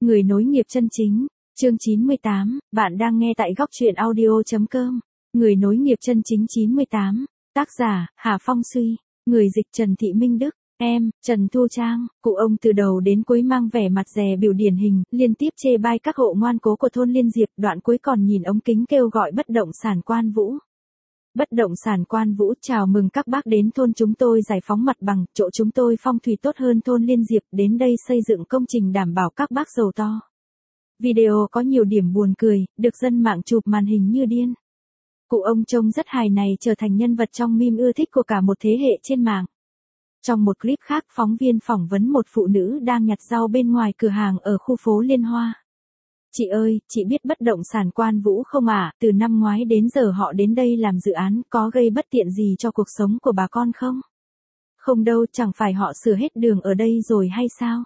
Người nối nghiệp chân chính, chương 98, bạn đang nghe tại góc truyện audio.com. Người nối nghiệp chân chính 98, tác giả, Hà Phong Suy, người dịch Trần Thị Minh Đức, em, Trần Thu Trang. Cụ ông từ đầu đến cuối mang vẻ mặt dè bỉu điển hình, liên tiếp chê bai các hộ ngoan cố của thôn Liên Diệp, đoạn cuối còn nhìn ống kính kêu gọi bất động sản Quan Vũ. Bất động sản Quan Vũ chào mừng các bác đến thôn chúng tôi giải phóng mặt bằng, chỗ chúng tôi phong thủy tốt hơn thôn Liên Diệp, đến đây xây dựng công trình đảm bảo các bác giàu to. Video có nhiều điểm buồn cười, được dân mạng chụp màn hình như điên. Cụ ông trông rất hài này trở thành nhân vật trong meme ưa thích của cả một thế hệ trên mạng. Trong một clip khác, phóng viên phỏng vấn một phụ nữ đang nhặt rau bên ngoài cửa hàng ở khu phố Liên Hoa. Chị ơi, chị biết bất động sản Quan Vũ không ạ? Từ năm ngoái đến giờ họ đến đây làm dự án, có gây bất tiện gì cho cuộc sống của bà con không? Không đâu, chẳng phải họ sửa hết đường ở đây rồi hay sao?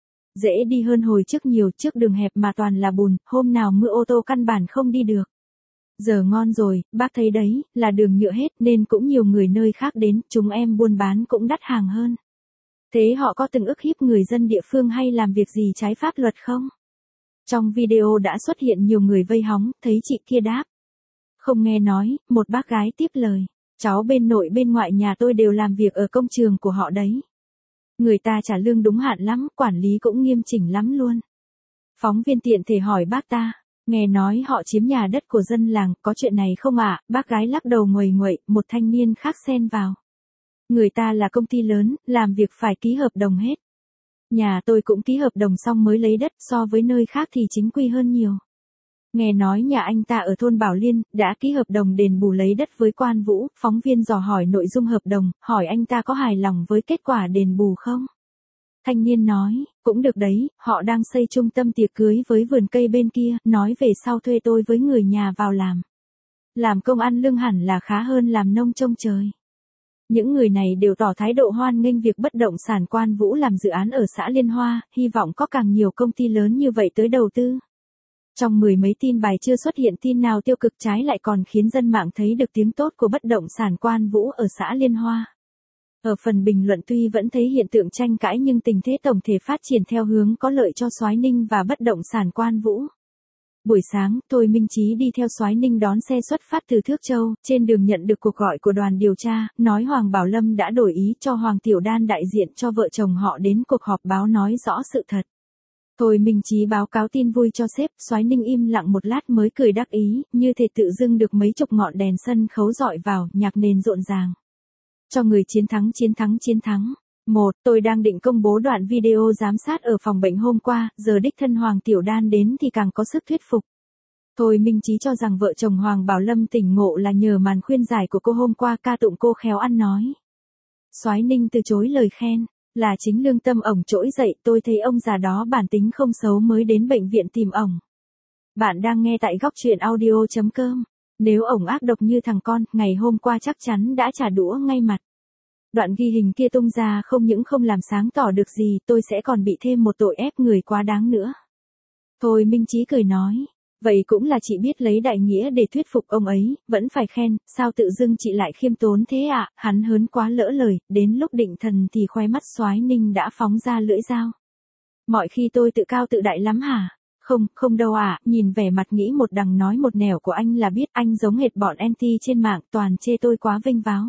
Dễ đi hơn hồi trước nhiều, trước đường hẹp mà toàn là bùn, hôm nào mưa ô tô căn bản không đi được. Giờ ngon rồi, bác thấy đấy, là đường nhựa hết nên cũng nhiều người nơi khác đến, chúng em buôn bán cũng đắt hàng hơn. Thế họ có từng ức hiếp người dân địa phương hay làm việc gì trái pháp luật không? Trong video đã xuất hiện nhiều người vây hóng, thấy chị kia đáp. Không nghe nói, một bác gái tiếp lời. Cháu bên nội bên ngoại nhà tôi đều làm việc ở công trường của họ đấy. Người ta trả lương đúng hạn lắm, quản lý cũng nghiêm chỉnh lắm luôn. Phóng viên tiện thể hỏi bác ta, nghe nói họ chiếm nhà đất của dân làng, có chuyện này không ạ? Bác gái lắc đầu nguầy nguậy, một thanh niên khác xen vào. Người ta là công ty lớn, làm việc phải ký hợp đồng hết. Nhà tôi cũng ký hợp đồng xong mới lấy đất, so với nơi khác thì chính quy hơn nhiều. Nghe nói nhà anh ta ở thôn Bảo Liên, đã ký hợp đồng đền bù lấy đất với Quan Vũ, phóng viên dò hỏi nội dung hợp đồng, hỏi anh ta có hài lòng với kết quả đền bù không? Thanh niên nói, cũng được đấy, họ đang xây trung tâm tiệc cưới với vườn cây bên kia, nói về sau thuê tôi với người nhà vào làm. Làm công ăn lương hẳn là khá hơn làm nông trông trời. Những người này đều tỏ thái độ hoan nghênh việc bất động sản Quan Vũ làm dự án ở xã Liên Hoa, hy vọng có càng nhiều công ty lớn như vậy tới đầu tư. Trong mười mấy tin bài chưa xuất hiện tin nào tiêu cực, trái lại còn khiến dân mạng thấy được tiếng tốt của bất động sản Quan Vũ ở xã Liên Hoa. Ở phần bình luận tuy vẫn thấy hiện tượng tranh cãi nhưng tình thế tổng thể phát triển theo hướng có lợi cho Soái Ninh và bất động sản Quan Vũ. Buổi sáng, Thôi Minh Chí đi theo Soái Ninh đón xe xuất phát từ Thước Châu, trên đường nhận được cuộc gọi của đoàn điều tra, nói Hoàng Bảo Lâm đã đổi ý cho Hoàng Tiểu Đan đại diện cho vợ chồng họ đến cuộc họp báo nói rõ sự thật. Thôi Minh Chí báo cáo tin vui cho sếp, Soái Ninh im lặng một lát mới cười đắc ý, như thể tự dưng được mấy chục ngọn đèn sân khấu dọi vào, nhạc nền rộn ràng. Cho người chiến thắng chiến thắng chiến thắng. Tôi đang định công bố đoạn video giám sát ở phòng bệnh hôm qua, giờ đích thân Hoàng Tiểu Đan đến thì càng có sức thuyết phục. Thôi Minh Chí cho rằng vợ chồng Hoàng Bảo Lâm tỉnh ngộ là nhờ màn khuyên giải của cô hôm qua, ca tụng cô khéo ăn nói. Soái Ninh từ chối lời khen, là chính lương tâm ổng trỗi dậy, tôi thấy ông già đó bản tính không xấu mới đến bệnh viện tìm ổng. Bạn đang nghe tại góc truyện audio.com. Nếu ổng ác độc như thằng con, ngày hôm qua chắc chắn đã trả đũa ngay mặt. Đoạn ghi hình kia tung ra không những không làm sáng tỏ được gì, tôi sẽ còn bị thêm một tội ép người quá đáng nữa. Thôi Minh Chí cười nói, vậy cũng là chị biết lấy đại nghĩa để thuyết phục ông ấy, vẫn phải khen, sao tự dưng chị lại khiêm tốn thế ạ? Hắn hớn quá lỡ lời, đến lúc định thần thì khóe mắt Soái Ninh đã phóng ra lưỡi dao. Mọi khi tôi tự cao tự đại lắm hả? Không đâu ạ, nhìn vẻ mặt nghĩ một đằng nói một nẻo của anh là biết anh giống hệt bọn anti trên mạng, toàn chê tôi quá vênh váo.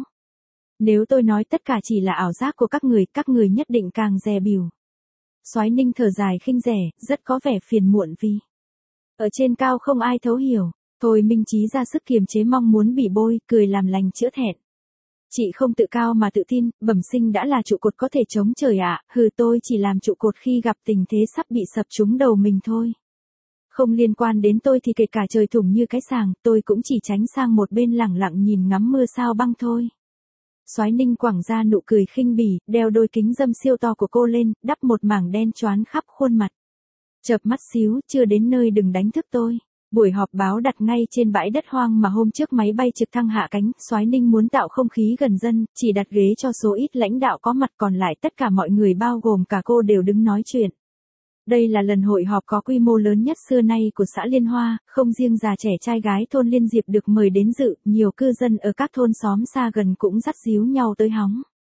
Nếu tôi nói tất cả chỉ là ảo giác của các người nhất định càng dè bỉu. Soái Ninh thở dài khinh rẻ, rất có vẻ phiền muộn vì ở trên cao không ai thấu hiểu. Thôi Minh Chí ra sức kiềm chế mong muốn bỉ bôi, cười làm lành chữa thẹn. Chị không tự cao mà tự tin, bẩm sinh đã là trụ cột có thể chống trời ạ, tôi chỉ làm trụ cột khi gặp tình thế sắp bị sập trúng đầu mình thôi. Không liên quan đến tôi thì kể cả trời thủng như cái sàng, tôi cũng chỉ tránh sang một bên lẳng lặng nhìn ngắm mưa sao băng thôi. Soái Ninh quẳng ra nụ cười khinh bỉ, đeo đôi kính râm siêu to của cô lên, đắp một mảng đen choán khắp khuôn mặt. Chợp mắt xíu, chưa đến nơi đừng đánh thức tôi. Buổi họp báo đặt ngay trên bãi đất hoang mà hôm trước máy bay trực thăng hạ cánh, Soái Ninh muốn tạo không khí gần dân, chỉ đặt ghế cho số ít lãnh đạo có mặt, còn lại tất cả mọi người bao gồm cả cô đều đứng nói chuyện. Đây là lần hội họp có quy mô lớn nhất xưa nay của xã Liên Hoa, không riêng già trẻ trai gái thôn Liên Diệp được mời đến dự, nhiều cư dân ở các thôn xóm xa gần cũng dắt díu nhau tới hóng.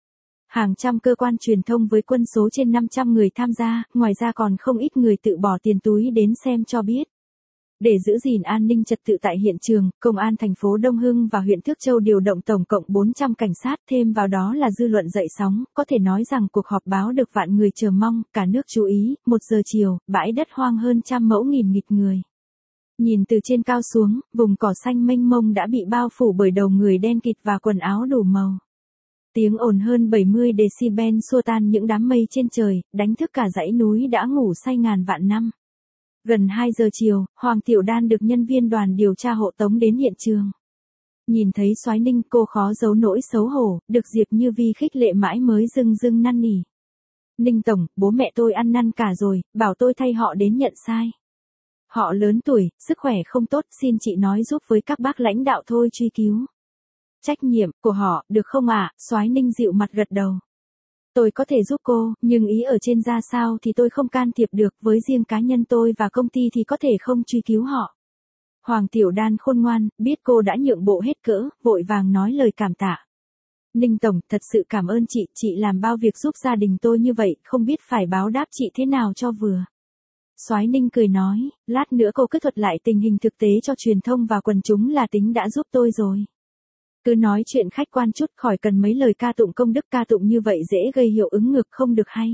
Hàng trăm cơ quan truyền thông với quân số trên 500 người tham gia, ngoài ra còn không ít người tự bỏ tiền túi đến xem cho biết. Để giữ gìn an ninh trật tự tại hiện trường, Công an thành phố Đông Hưng và huyện Thước Châu điều động tổng cộng 400 cảnh sát, thêm vào đó là dư luận dậy sóng, có thể nói rằng cuộc họp báo được vạn người chờ mong, cả nước chú ý. 1 giờ chiều, bãi đất hoang hơn trăm mẫu nghìn nghịt người. Nhìn từ trên cao xuống, vùng cỏ xanh mênh mông đã bị bao phủ bởi đầu người đen kịt và quần áo đủ màu. Tiếng ồn hơn 70 decibel xua tan những đám mây trên trời, đánh thức cả dãy núi đã ngủ say ngàn vạn năm. Gần 2 giờ chiều, Hoàng Tiểu Đan được nhân viên đoàn điều tra hộ tống đến hiện trường. Nhìn thấy Soái Ninh, cô khó giấu nỗi xấu hổ, được Diệp Như Vi khích lệ mãi mới dưng dưng năn nỉ. Ninh tổng, bố mẹ tôi ăn năn cả rồi, bảo tôi thay họ đến nhận sai. Họ lớn tuổi, sức khỏe không tốt, xin chị nói giúp với các bác lãnh đạo thôi truy cứu. Trách nhiệm của họ, được không ạ? Soái Ninh dịu mặt gật đầu. Tôi có thể giúp cô, nhưng ý ở trên ra sao thì tôi không can thiệp được, với riêng cá nhân tôi và công ty thì có thể không truy cứu họ. Hoàng Tiểu Đan khôn ngoan, biết cô đã nhượng bộ hết cỡ, vội vàng nói lời cảm tạ. Ninh tổng, thật sự cảm ơn chị làm bao việc giúp gia đình tôi như vậy, không biết phải báo đáp chị thế nào cho vừa. Soái Ninh cười nói, lát nữa cô cứ thuật lại tình hình thực tế cho truyền thông và quần chúng là tính đã giúp tôi rồi. Cứ nói chuyện khách quan chút, khỏi cần mấy lời ca tụng công đức, ca tụng như vậy dễ gây hiệu ứng ngược không được hay.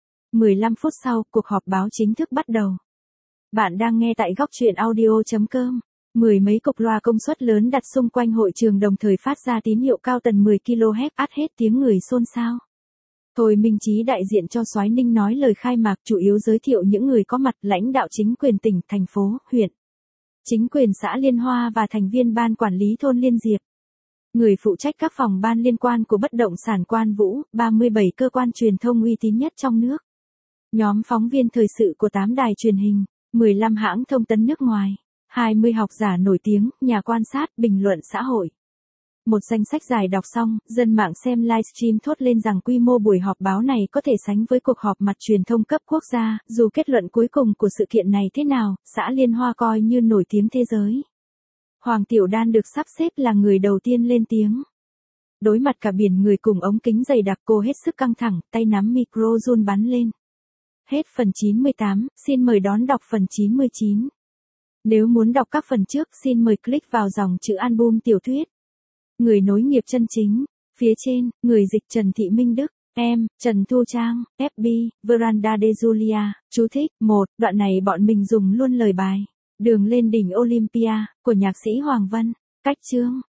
15 phút sau, cuộc họp báo chính thức bắt đầu. Bạn đang nghe tại góc truyện audio.com. 10 mấy cục loa công suất lớn đặt xung quanh hội trường đồng thời phát ra tín hiệu cao tần 10 kHz, át hết tiếng người xôn xao. Thôi Minh Chí đại diện cho Soái Ninh nói lời khai mạc, chủ yếu giới thiệu những người có mặt, lãnh đạo chính quyền tỉnh, thành phố, huyện, chính quyền xã Liên Hoa và thành viên ban quản lý thôn Liên Diệp. Người phụ trách các phòng ban liên quan của bất động sản Quan Vũ, 37 cơ quan truyền thông uy tín nhất trong nước. Nhóm phóng viên thời sự của 8 đài truyền hình, 15 hãng thông tấn nước ngoài, 20 học giả nổi tiếng, nhà quan sát, bình luận xã hội. Một danh sách dài đọc xong, dân mạng xem livestream thốt lên rằng quy mô buổi họp báo này có thể sánh với cuộc họp mặt truyền thông cấp quốc gia, dù kết luận cuối cùng của sự kiện này thế nào, xã Liên Hoa coi như nổi tiếng thế giới. Hoàng Tiểu Đan được sắp xếp là người đầu tiên lên tiếng. Đối mặt cả biển người cùng ống kính dày đặc, cô hết sức căng thẳng, tay nắm micro run bắn lên. Hết phần 98, xin mời đón đọc phần 99. Nếu muốn đọc các phần trước, xin mời click vào dòng chữ album tiểu thuyết. Người nối nghiệp chân chính. Phía trên, người dịch Trần Thị Minh Đức. Em, Trần Thu Trang, FB, Veranda de Julia. Chú thích, 1, đoạn này bọn mình dùng luôn lời bài Đường lên đỉnh Olympia, của nhạc sĩ Hoàng Vân. Cách chương.